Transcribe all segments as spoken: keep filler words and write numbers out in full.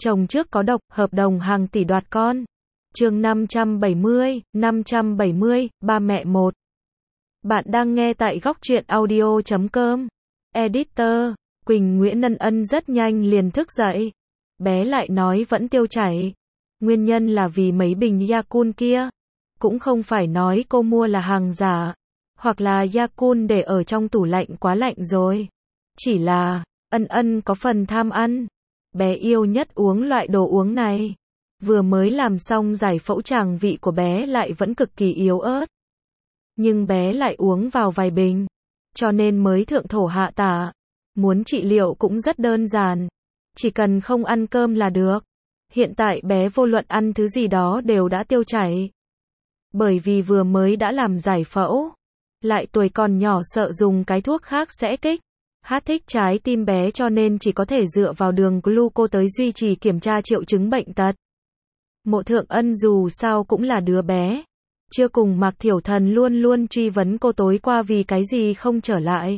Chồng trước có độc, hợp đồng hàng tỷ đoạt con. Chương năm trăm bảy mươi, năm trăm bảy mươi, ba mẹ một. Bạn đang nghe tại góc truyện audio chấm com. Editor, Quỳnh Nguyễn Ân Ân rất nhanh liền thức dậy. Bé lại nói vẫn tiêu chảy. Nguyên nhân là vì mấy bình Yakult kia. Cũng không phải nói cô mua là hàng giả. Hoặc là Yakult để ở trong tủ lạnh quá lạnh rồi. Chỉ là, Ân Ân có phần tham ăn. Bé yêu nhất uống loại đồ uống này. Vừa mới làm xong giải phẫu tràng vị của bé lại vẫn cực kỳ yếu ớt. Nhưng bé lại uống vào vài bình. Cho nên mới thượng thổ hạ tả. Muốn trị liệu cũng rất đơn giản. Chỉ cần không ăn cơm là được. Hiện tại bé vô luận ăn thứ gì đó đều đã tiêu chảy. Bởi vì vừa mới đã làm giải phẫu. Lại tuổi còn nhỏ sợ dùng cái thuốc khác sẽ kích hát thích trái tim bé cho nên chỉ có thể dựa vào đường gluco tới duy trì kiểm tra triệu chứng bệnh tật. Mộ Thượng Ân dù sao cũng là đứa bé. Chưa cùng Mạc Thiểu Thần luôn luôn truy vấn cô tối qua vì cái gì không trở lại.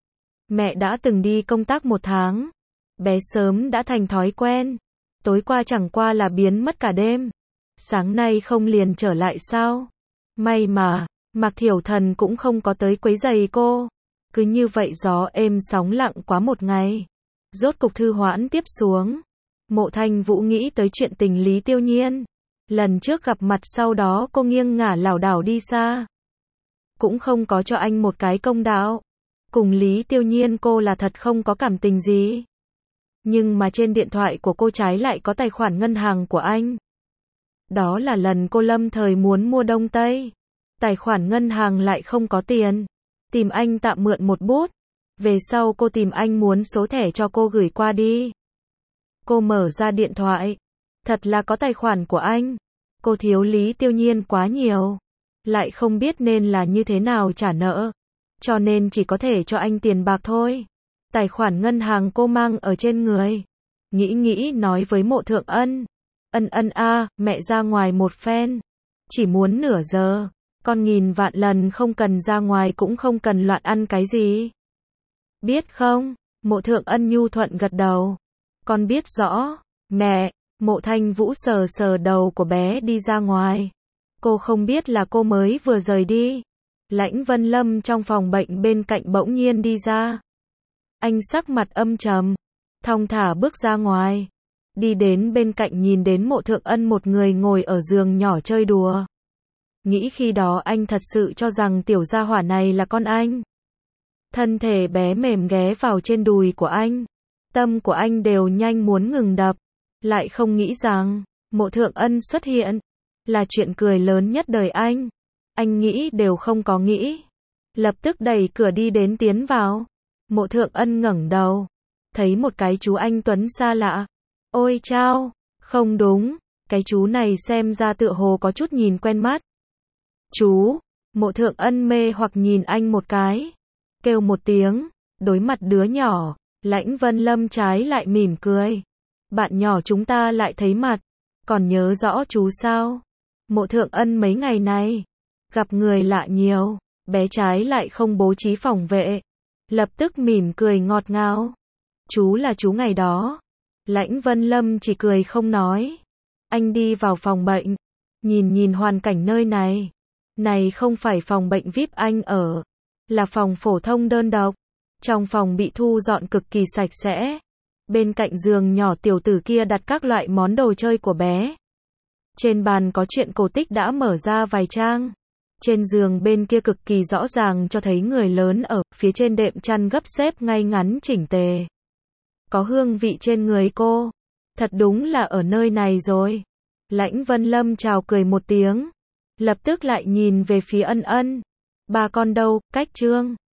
Mẹ đã từng đi công tác một tháng. Bé sớm đã thành thói quen. Tối qua chẳng qua là biến mất cả đêm. Sáng nay không liền trở lại sao? May mà, Mạc Thiểu Thần cũng không có tới quấy rầy cô. Cứ như vậy gió êm sóng lặng quá một ngày. Rốt cục thư hoãn tiếp xuống. Mộ Thanh Vũ nghĩ tới chuyện tình Lý Tiêu Nhiên. Lần trước gặp mặt sau đó cô nghiêng ngả lảo đảo đi xa. Cũng không có cho anh một cái công đạo. Cùng Lý Tiêu Nhiên cô là thật không có cảm tình gì. Nhưng mà trên điện thoại của cô trái lại có tài khoản ngân hàng của anh. Đó là lần cô lâm thời muốn mua Đông Tây. Tài khoản ngân hàng lại không có tiền. Tìm anh tạm mượn một bút. Về sau cô tìm anh muốn số thẻ cho cô gửi qua đi. Cô mở ra điện thoại. Thật là có tài khoản của anh. Cô thiếu Lý Tiêu Nhiên quá nhiều. Lại không biết nên là như thế nào trả nợ. Cho nên chỉ có thể cho anh tiền bạc thôi. Tài khoản ngân hàng cô mang ở trên người. Nghĩ nghĩ nói với Mộ Thượng Ân. Ân Ân a, mẹ ra ngoài một phen. Chỉ muốn nửa giờ. Con nghìn vạn lần không cần ra ngoài cũng không cần loạn ăn cái gì. Biết không? Mộ Thượng Ân nhu thuận gật đầu. Con biết rõ. Mẹ. Mộ Thanh Vũ sờ sờ đầu của bé đi ra ngoài. Cô không biết là cô mới vừa rời đi. Lãnh Vân Lâm trong phòng bệnh bên cạnh bỗng nhiên đi ra. Anh sắc mặt âm trầm. Thong thả bước ra ngoài. Đi đến bên cạnh nhìn đến Mộ Thượng Ân một người ngồi ở giường nhỏ chơi đùa. Nghĩ khi đó anh thật sự cho rằng tiểu gia hỏa này là con anh. Thân thể bé mềm ghé vào trên đùi của anh. Tâm của anh đều nhanh muốn ngừng đập. Lại không nghĩ rằng, Mộ Thượng Ân xuất hiện. Là chuyện cười lớn nhất đời anh. Anh nghĩ đều không có nghĩ. Lập tức đẩy cửa đi đến tiến vào. Mộ Thượng Ân ngẩng đầu. Thấy một cái chú anh tuấn xa lạ. Ôi chao, không đúng. Cái chú này xem ra tựa hồ có chút nhìn quen mắt. Chú, Mộ Thượng Ân mê hoặc nhìn anh một cái. Kêu một tiếng, đối mặt đứa nhỏ, Lãnh Vân Lâm trái lại mỉm cười. Bạn nhỏ chúng ta lại thấy mặt, còn nhớ rõ chú sao? Mộ Thượng Ân mấy ngày này, gặp người lạ nhiều, bé trái lại không bố trí phòng vệ. Lập tức mỉm cười ngọt ngào. Chú là chú ngày đó. Lãnh Vân Lâm chỉ cười không nói. Anh đi vào phòng bệnh, nhìn nhìn hoàn cảnh nơi này. Này không phải phòng bệnh vi ai pi anh ở, là phòng phổ thông đơn độc. Trong phòng bị thu dọn cực kỳ sạch sẽ. Bên cạnh giường nhỏ tiểu tử kia đặt các loại món đồ chơi của bé. Trên bàn có truyện cổ tích đã mở ra vài trang. Trên giường bên kia cực kỳ rõ ràng cho thấy người lớn ở, phía trên đệm chăn gấp xếp ngay ngắn chỉnh tề. Có hương vị trên người cô. Thật đúng là ở nơi này rồi. Lãnh Vân Lâm chào cười một tiếng. Lập tức lại nhìn về phía Ân Ân. Ba con đâu, cách trương.